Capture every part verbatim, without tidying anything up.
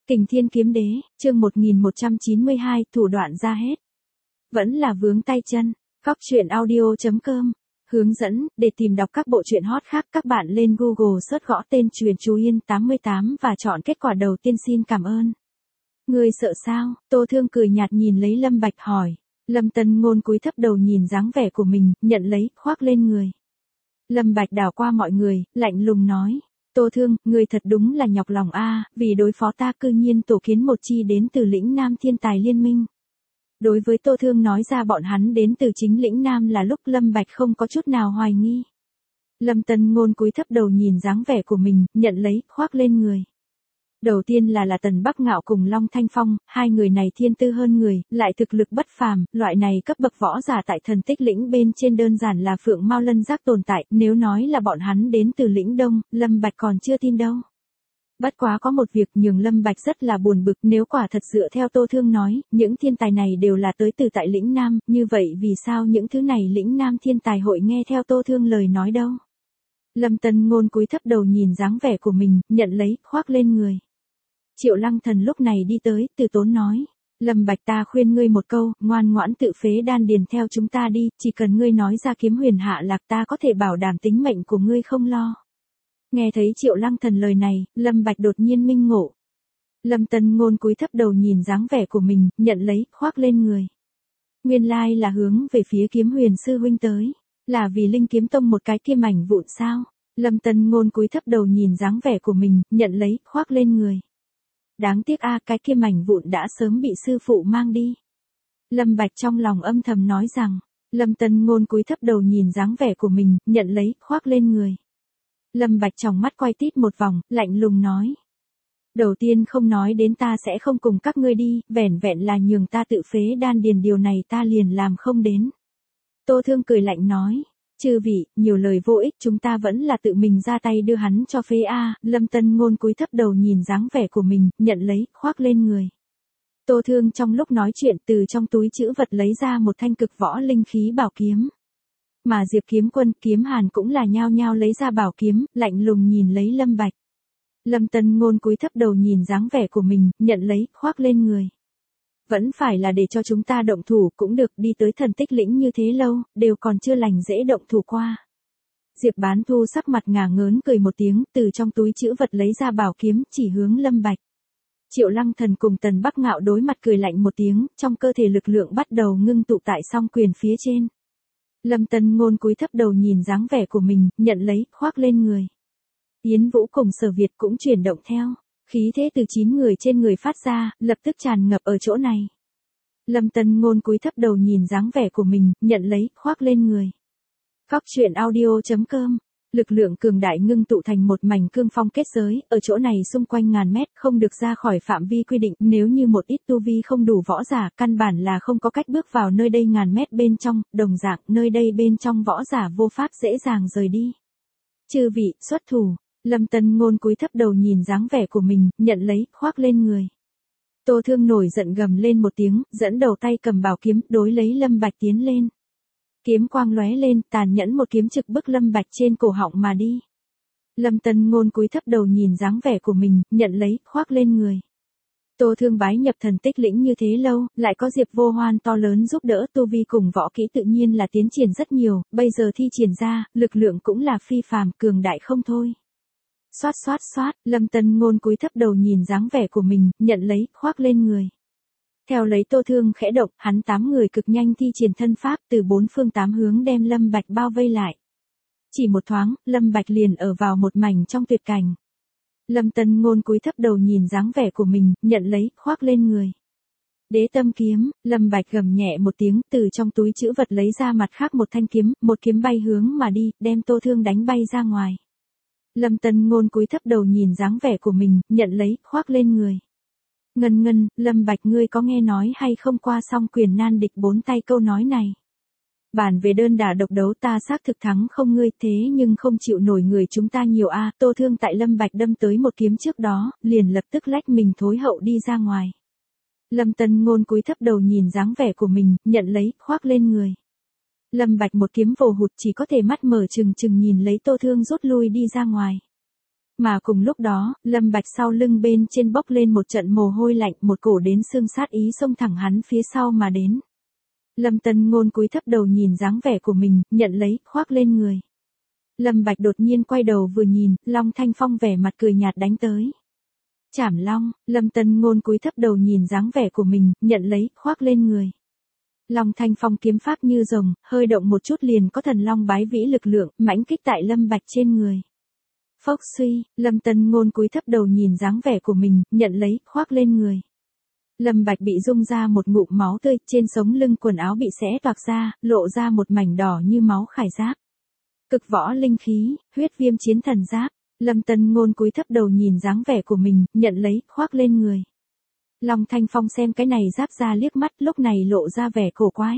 Kình Thiên Kiếm Đế, chương một nghìn một trăm chín mươi hai, thủ đoạn ra hết. Vẫn là vướng tay chân. Cóc truyện audio chấm com. Hướng dẫn, để tìm đọc các bộ truyện hot khác các bạn lên Google search gõ tên Truyền Chú Yên tám mươi tám và chọn kết quả đầu tiên. Xin cảm ơn. Ngươi sợ sao? Tô Thương cười nhạt nhìn lấy Lâm Bạch hỏi. Lâm Tân Ngôn cúi thấp đầu nhìn dáng vẻ của mình, nhận lấy, khoác lên người. Lâm Bạch đảo qua mọi người, lạnh lùng nói. Tô Thương, người thật đúng là nhọc lòng a, vì đối phó ta cư nhiên tổ kiến một chi đến từ lĩnh Nam Thiên Tài Liên Minh. Đối với Tô Thương nói ra bọn hắn đến từ chính lĩnh Nam là lúc Lâm Bạch không có chút nào hoài nghi. Lâm Tân Ngôn cúi thấp đầu nhìn dáng vẻ của mình, nhận lấy, khoác lên người. Đầu tiên là là Tần Bắc Ngạo cùng Long Thanh Phong, hai người này thiên tư hơn người, lại thực lực bất phàm, loại này cấp bậc võ giả tại thần tích lĩnh bên trên đơn giản là phượng mao lân giác tồn tại, nếu nói là bọn hắn đến từ lĩnh Đông, Lâm Bạch còn chưa tin đâu. Bất quá có một việc nhường Lâm Bạch rất là buồn bực, nếu quả thật dựa theo Tô Thương nói, những thiên tài này đều là tới từ tại lĩnh Nam, như vậy vì sao những thứ này lĩnh Nam thiên tài hội nghe theo Tô Thương lời nói đâu? Lâm Tân Ngôn cúi thấp đầu nhìn dáng vẻ của mình, nhận lấy, khoác lên người. Triệu Lăng Thần lúc này đi tới, từ tốn nói. Lâm Bạch, ta khuyên ngươi một câu, ngoan ngoãn tự phế đan điền theo chúng ta đi, chỉ cần ngươi nói ra kiếm huyền hạ lạc ta có thể bảo đảm tính mệnh của ngươi không lo. Nghe thấy Triệu Lăng Thần lời này, Lâm Bạch đột nhiên minh ngộ. Lâm Tân Ngôn cúi thấp đầu nhìn dáng vẻ của mình, nhận lấy, khoác lên người. Nguyên lai là hướng về phía kiếm huyền sư huynh tới, là vì Linh Kiếm Tông một cái kia mảnh vụn sao? Lâm Tân Ngôn cúi thấp đầu nhìn dáng vẻ của mình, nhận lấy, khoác lên người. Đáng tiếc a, cái kia mảnh vụn đã sớm bị sư phụ mang đi. Lâm Bạch trong lòng âm thầm nói rằng. Lâm Tân Ngôn cúi thấp đầu nhìn dáng vẻ của mình, nhận lấy, khoác lên người. Lâm Bạch trong mắt quay tít một vòng, lạnh lùng nói. Đầu tiên không nói đến ta sẽ không cùng các ngươi đi, vẻn vẹn là nhường ta tự phế đan điền điều này ta liền làm không đến. Tô Thương cười lạnh nói. Chư vị, nhiều lời vô ích, chúng ta vẫn là tự mình ra tay đưa hắn cho phế a. Lâm Tân Ngôn cúi thấp đầu nhìn dáng vẻ của mình, nhận lấy, khoác lên người. Tô Thương trong lúc nói chuyện từ trong túi trữ vật lấy ra một thanh cực võ linh khí bảo kiếm. Mà Diệp Kiếm Quân, Kiếm Hàn cũng là nhao nhao lấy ra bảo kiếm, lạnh lùng nhìn lấy Lâm Bạch. Lâm Tân Ngôn cúi thấp đầu nhìn dáng vẻ của mình, nhận lấy, khoác lên người. Vẫn phải là để cho chúng ta động thủ cũng được, đi tới thần tích lĩnh như thế lâu, đều còn chưa lành dễ động thủ qua. Diệp Bán Thu sắc mặt ngả ngớn cười một tiếng, từ trong túi trữ vật lấy ra bảo kiếm, chỉ hướng Lâm Bạch. Triệu Lăng Thần cùng Tần Bắc Ngạo đối mặt cười lạnh một tiếng, trong cơ thể lực lượng bắt đầu ngưng tụ tại song quyền phía trên. Lâm Tân Ngôn cúi thấp đầu nhìn dáng vẻ của mình, nhận lấy, khoác lên người. Yến Vũ cùng Sở Việt cũng chuyển động theo. Khí thế từ chín người trên người phát ra, lập tức tràn ngập ở chỗ này. Lâm Tân Ngôn cúi thấp đầu nhìn dáng vẻ của mình, nhận lấy, khoác lên người. Cóc truyện audio chấm com. Lực lượng cường đại ngưng tụ thành một mảnh cương phong kết giới, ở chỗ này xung quanh ngàn mét không được ra khỏi phạm vi quy định, nếu như một ít tu vi không đủ võ giả, căn bản là không có cách bước vào nơi đây ngàn mét bên trong, đồng dạng, nơi đây bên trong võ giả vô pháp dễ dàng rời đi. Chư vị, xuất thủ. Lâm Tân Ngôn cúi thấp đầu nhìn dáng vẻ của mình, nhận lấy, khoác lên người. Tô Thương nổi giận gầm lên một tiếng, dẫn đầu tay cầm bảo kiếm, đối lấy Lâm Bạch tiến lên. Kiếm quang lóe lên, tàn nhẫn một kiếm trực bức Lâm Bạch trên cổ họng mà đi. Lâm Tân Ngôn cúi thấp đầu nhìn dáng vẻ của mình, nhận lấy, khoác lên người. Tô Thương bái nhập thần tích lĩnh như thế lâu, lại có Diệp Vô Hoan to lớn giúp đỡ, tu vi cùng võ kỹ tự nhiên là tiến triển rất nhiều, bây giờ thi triển ra, lực lượng cũng là phi phàm, cường đại không thôi. Xoát xoát xoát, Lâm Tân Ngôn cúi thấp đầu nhìn dáng vẻ của mình, nhận lấy, khoác lên người. Theo lấy Tô Thương khẽ động, hắn tám người cực nhanh thi triển thân pháp từ bốn phương tám hướng đem Lâm Bạch bao vây lại. Chỉ một thoáng, Lâm Bạch liền ở vào một mảnh trong tuyệt cảnh. Lâm Tân Ngôn cúi thấp đầu nhìn dáng vẻ của mình, nhận lấy, khoác lên người. Đế tâm kiếm, Lâm Bạch gầm nhẹ một tiếng, từ trong túi trữ vật lấy ra mặt khác một thanh kiếm, một kiếm bay hướng mà đi, đem Tô Thương đánh bay ra ngoài. Lâm Tân Ngôn cúi thấp đầu nhìn dáng vẻ của mình, nhận lấy, khoác lên người. Ngân ngân, Lâm Bạch ngươi có nghe nói hay không qua song quyền nan địch bốn tay câu nói này. Bản về đơn đả độc đấu ta xác thực thắng không ngươi, thế nhưng không chịu nổi người chúng ta nhiều a. Tô Thương tại Lâm Bạch đâm tới một kiếm trước đó, liền lập tức lách mình thối hậu đi ra ngoài. Lâm Tân Ngôn cúi thấp đầu nhìn dáng vẻ của mình, nhận lấy, khoác lên người. Lâm Bạch một kiếm vồ hụt chỉ có thể mắt mở trừng trừng nhìn lấy Tô Thương rút lui đi ra ngoài. Mà cùng lúc đó, Lâm Bạch sau lưng bên trên bốc lên một trận mồ hôi lạnh, một cổ đến xương sát ý xông thẳng hắn phía sau mà đến. Lâm Tân Ngôn cúi thấp đầu nhìn dáng vẻ của mình, nhận lấy, khoác lên người. Lâm Bạch đột nhiên quay đầu vừa nhìn, Long Thanh Phong vẻ mặt cười nhạt đánh tới. Chảm long, Lâm Tân Ngôn cúi thấp đầu nhìn dáng vẻ của mình, nhận lấy, khoác lên người. Long Thanh Phong kiếm pháp như rồng, hơi động một chút liền có thần long bái vĩ lực lượng, mãnh kích tại Lâm Bạch trên người. Phốc suy, Lâm Tân Ngôn cúi thấp đầu nhìn dáng vẻ của mình, nhận lấy, khoác lên người. Lâm Bạch bị rung ra một ngụm máu tươi, trên sống lưng quần áo bị xé toạc ra, lộ ra một mảnh đỏ như máu khải giáp. Cực võ linh khí, huyết viêm chiến thần giáp. Lâm Tân Ngôn cúi thấp đầu nhìn dáng vẻ của mình, nhận lấy, khoác lên người. Long Thanh Phong xem cái này giáp ra liếc mắt, lúc này lộ ra vẻ cổ quái.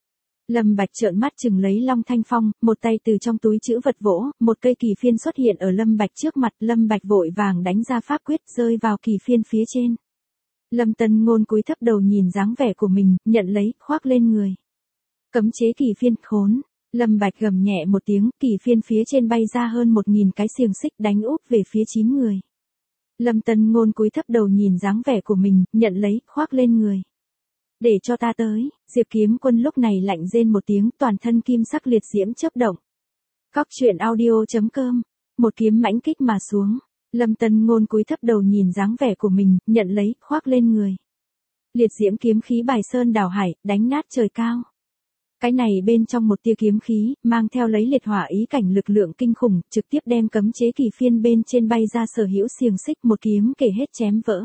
Lâm Bạch trợn mắt chừng lấy Long Thanh Phong, một tay từ trong túi trữ vật vỗ, một cây kỳ phiên xuất hiện ở Lâm Bạch trước mặt, Lâm Bạch vội vàng đánh ra pháp quyết rơi vào kỳ phiên phía trên. Lâm Tân Ngôn cúi thấp đầu nhìn dáng vẻ của mình, nhận lấy, khoác lên người. Cấm chế kỳ phiên khốn. Lâm Bạch gầm nhẹ một tiếng, kỳ phiên phía trên bay ra hơn một nghìn cái xiềng xích đánh úp về phía chín người. Lâm Tân Ngôn cúi thấp đầu nhìn dáng vẻ của mình, nhận lấy, khoác lên người. Để cho ta tới, Diệp Kiếm Quân lúc này lạnh rên một tiếng, toàn thân kim sắc liệt diễm chớp động. Cóc truyện audio chấm com, một kiếm mãnh kích mà xuống. Lâm Tân Ngôn cúi thấp đầu nhìn dáng vẻ của mình, nhận lấy, khoác lên người. Liệt diễm kiếm khí bài sơn đảo hải, đánh nát trời cao. Cái này bên trong một tia kiếm khí, mang theo lấy liệt hỏa ý cảnh lực lượng kinh khủng, trực tiếp đem cấm chế kỳ phiên bên trên bay ra sở hữu xiềng xích, một kiếm kể hết chém vỡ.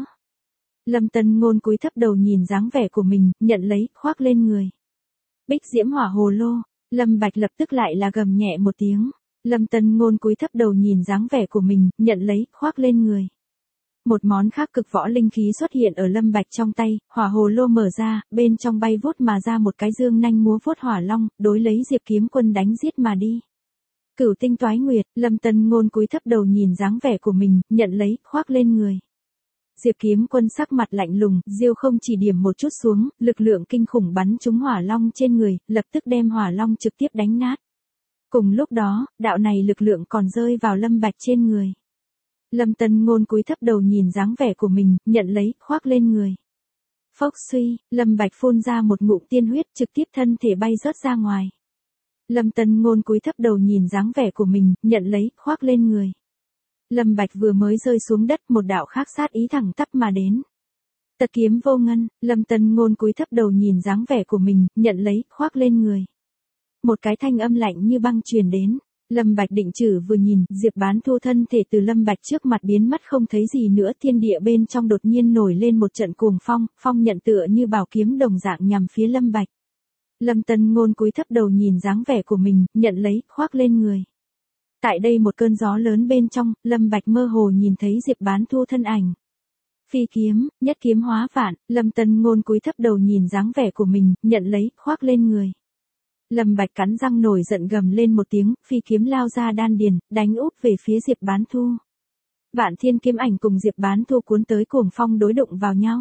Lâm Tân Ngôn cúi thấp đầu nhìn dáng vẻ của mình, nhận lấy, khoác lên người. Bích diễm hỏa hồ lô, Lâm Bạch lập tức lại là gầm nhẹ một tiếng. Lâm Tân Ngôn cúi thấp đầu nhìn dáng vẻ của mình, nhận lấy, khoác lên người. Một món khác cực võ linh khí xuất hiện ở Lâm Bạch trong tay, hỏa hồ lô mở ra, bên trong bay vút mà ra một cái dương nanh múa vuốt hỏa long, đối lấy Diệp Kiếm Quân đánh giết mà đi. Cửu tinh toái nguyệt, Lâm Tân Ngôn cúi thấp đầu nhìn dáng vẻ của mình, nhận lấy, khoác lên người. Diệp Kiếm Quân sắc mặt lạnh lùng, diêu không chỉ điểm một chút xuống, lực lượng kinh khủng bắn trúng hỏa long trên người, lập tức đem hỏa long trực tiếp đánh nát. Cùng lúc đó, đạo này lực lượng còn rơi vào Lâm Bạch trên người. Lâm Tân Ngôn cúi thấp đầu nhìn dáng vẻ của mình, nhận lấy, khoác lên người. Phốc suy, Lâm Bạch phun ra một ngụm tiên huyết, trực tiếp thân thể bay rớt ra ngoài. Lâm Tân Ngôn cúi thấp đầu nhìn dáng vẻ của mình, nhận lấy, khoác lên người. Lâm Bạch vừa mới rơi xuống đất, một đạo khác sát ý thẳng tắp mà đến. Tật kiếm vô ngân, Lâm Tân Ngôn cúi thấp đầu nhìn dáng vẻ của mình, nhận lấy, khoác lên người. Một cái thanh âm lạnh như băng truyền đến. Lâm Bạch định trừ vừa nhìn, Diệp Bán Thu thân thể từ Lâm Bạch trước mặt biến mất không thấy gì nữa, thiên địa bên trong đột nhiên nổi lên một trận cuồng phong, phong nhận tựa như bảo kiếm đồng dạng nhằm phía Lâm Bạch. Lâm Tân Ngôn cúi thấp đầu nhìn dáng vẻ của mình, nhận lấy, khoác lên người. Tại đây một cơn gió lớn bên trong, Lâm Bạch mơ hồ nhìn thấy Diệp Bán Thu thân ảnh. Phi kiếm, nhất kiếm hóa vạn, Lâm Tân Ngôn cúi thấp đầu nhìn dáng vẻ của mình, nhận lấy, khoác lên người. Lâm Bạch cắn răng nổi giận gầm lên một tiếng, phi kiếm lao ra đan điền, đánh úp về phía Diệp Bán Thu. Vạn thiên kiếm ảnh cùng Diệp Bán Thu cuốn tới cuồng phong đối đụng vào nhau.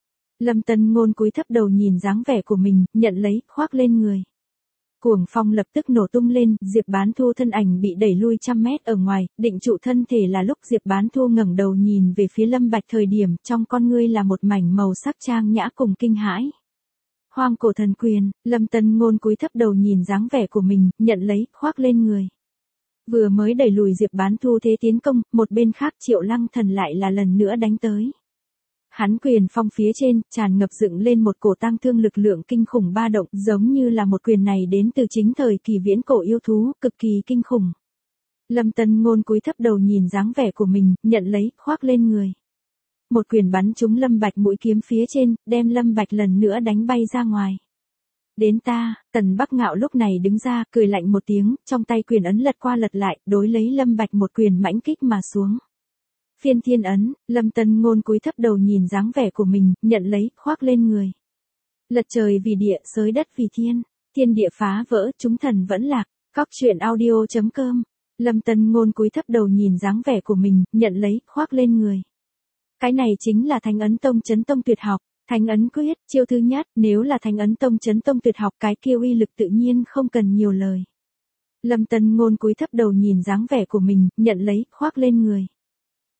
Lâm Tân Ngôn cúi thấp đầu nhìn dáng vẻ của mình, nhận lấy, khoác lên người. Cuồng phong lập tức nổ tung lên, Diệp Bán Thu thân ảnh bị đẩy lui trăm mét ở ngoài, định trụ thân thể là lúc Diệp Bán Thu ngẩng đầu nhìn về phía Lâm Bạch thời điểm, trong con ngươi là một mảnh màu sắc trang nhã cùng kinh hãi. Hoang cổ thần quyền, Lâm Tân Ngôn cúi thấp đầu nhìn dáng vẻ của mình, nhận lấy, khoác lên người. Vừa mới đẩy lùi Diệp Bán Thu thế tiến công, một bên khác Triệu Lăng Thần lại là lần nữa đánh tới. Hắn quyền phong phía trên, tràn ngập dựng lên một cổ tang thương lực lượng kinh khủng ba động, giống như là một quyền này đến từ chính thời kỳ viễn cổ yêu thú, cực kỳ kinh khủng. Lâm Tân Ngôn cúi thấp đầu nhìn dáng vẻ của mình, nhận lấy, khoác lên người. Một quyền bắn trúng Lâm Bạch mũi kiếm phía trên, đem Lâm Bạch lần nữa đánh bay ra ngoài. Đến ta, Tần Bắc Ngạo lúc này đứng ra, cười lạnh một tiếng, trong tay quyền ấn lật qua lật lại, đối lấy Lâm Bạch một quyền mãnh kích mà xuống. Phiên thiên ấn, Lâm Tân Ngôn cúi thấp đầu nhìn dáng vẻ của mình, nhận lấy, khoác lên người. Lật trời vì địa, xới đất vì thiên, thiên địa phá vỡ, chúng thần vẫn lạc. Cóc truyện audio chấm com. Lâm Tân Ngôn cúi thấp đầu nhìn dáng vẻ của mình, nhận lấy, khoác lên người. Cái này chính là Thánh Ấn Tông Chấn Tông tuyệt học, Thánh Ấn Quyết, chiêu thứ nhất, nếu là Thánh Ấn Tông Chấn Tông tuyệt học cái kia uy lực tự nhiên không cần nhiều lời. Lâm Tân Ngôn cúi thấp đầu nhìn dáng vẻ của mình, nhận lấy, khoác lên người.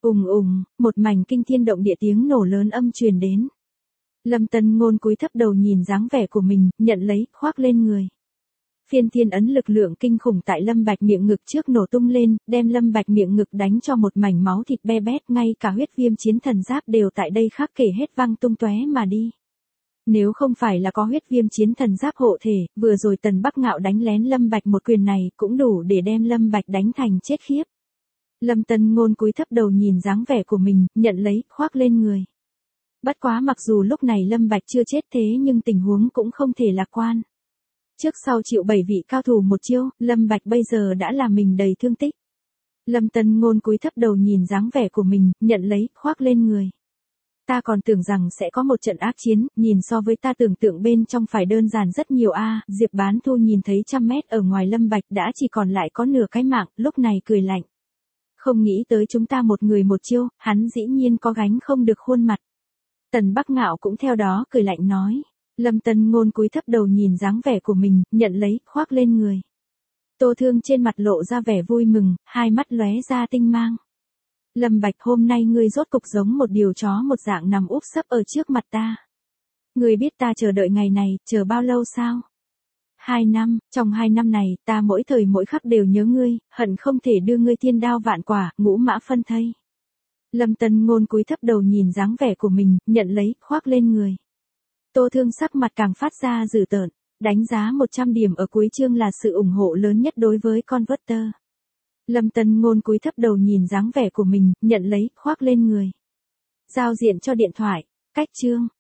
Ùng ùng, một mảnh kinh thiên động địa tiếng nổ lớn âm truyền đến. Lâm Tân Ngôn cúi thấp đầu nhìn dáng vẻ của mình, nhận lấy, khoác lên người. Phiên thiên ấn lực lượng kinh khủng tại Lâm Bạch miệng ngực trước nổ tung lên, đem Lâm Bạch miệng ngực đánh cho một mảnh máu thịt be bét, ngay cả huyết viêm chiến thần giáp đều tại đây khắc kể hết văng tung tóe mà đi. Nếu không phải là có huyết viêm chiến thần giáp hộ thể, vừa rồi Tần Bắc Ngạo đánh lén Lâm Bạch một quyền này cũng đủ để đem Lâm Bạch đánh thành chết khiếp. Lâm Tân Ngôn cúi thấp đầu nhìn dáng vẻ của mình, nhận lấy, khoác lên người. Bất quá mặc dù lúc này Lâm Bạch chưa chết thế nhưng tình huống cũng không thể lạc quan. Trước sau chịu bảy vị cao thủ một chiêu, Lâm Bạch bây giờ đã là mình đầy thương tích. Lâm Tân Ngôn cúi thấp đầu nhìn dáng vẻ của mình, nhận lấy, khoác lên người. Ta còn tưởng rằng sẽ có một trận ác chiến, nhìn so với ta tưởng tượng bên trong phải đơn giản rất nhiều a. Diệp Bán Thu nhìn thấy trăm mét ở ngoài Lâm Bạch đã chỉ còn lại có nửa cái mạng, lúc này cười lạnh. Không nghĩ tới chúng ta một người một chiêu, hắn dĩ nhiên có gánh không được khuôn mặt. Tần Bắc Ngạo cũng theo đó cười lạnh nói. Lâm Tân Ngôn cúi thấp đầu nhìn dáng vẻ của mình, nhận lấy, khoác lên người. Tô Thương trên mặt lộ ra vẻ vui mừng, hai mắt lóe ra tinh mang. Lâm Bạch, hôm nay ngươi rốt cục giống một điều chó một dạng nằm úp sấp ở trước mặt ta. Ngươi biết ta chờ đợi ngày này, chờ bao lâu sao? Hai năm, trong hai năm này, ta mỗi thời mỗi khắc đều nhớ ngươi, hận không thể đưa ngươi thiên đao vạn quả, ngũ mã phân thây. Lâm Tân Ngôn cúi thấp đầu nhìn dáng vẻ của mình, nhận lấy, khoác lên người. Tô Thương sắc mặt càng phát ra dữ tợn, đánh giá một trăm điểm ở cuối chương là sự ủng hộ lớn nhất đối với Converter. Lâm Tân Ngôn cúi thấp đầu nhìn dáng vẻ của mình, nhận lấy, khoác lên người. Giao diện cho điện thoại, cách chương.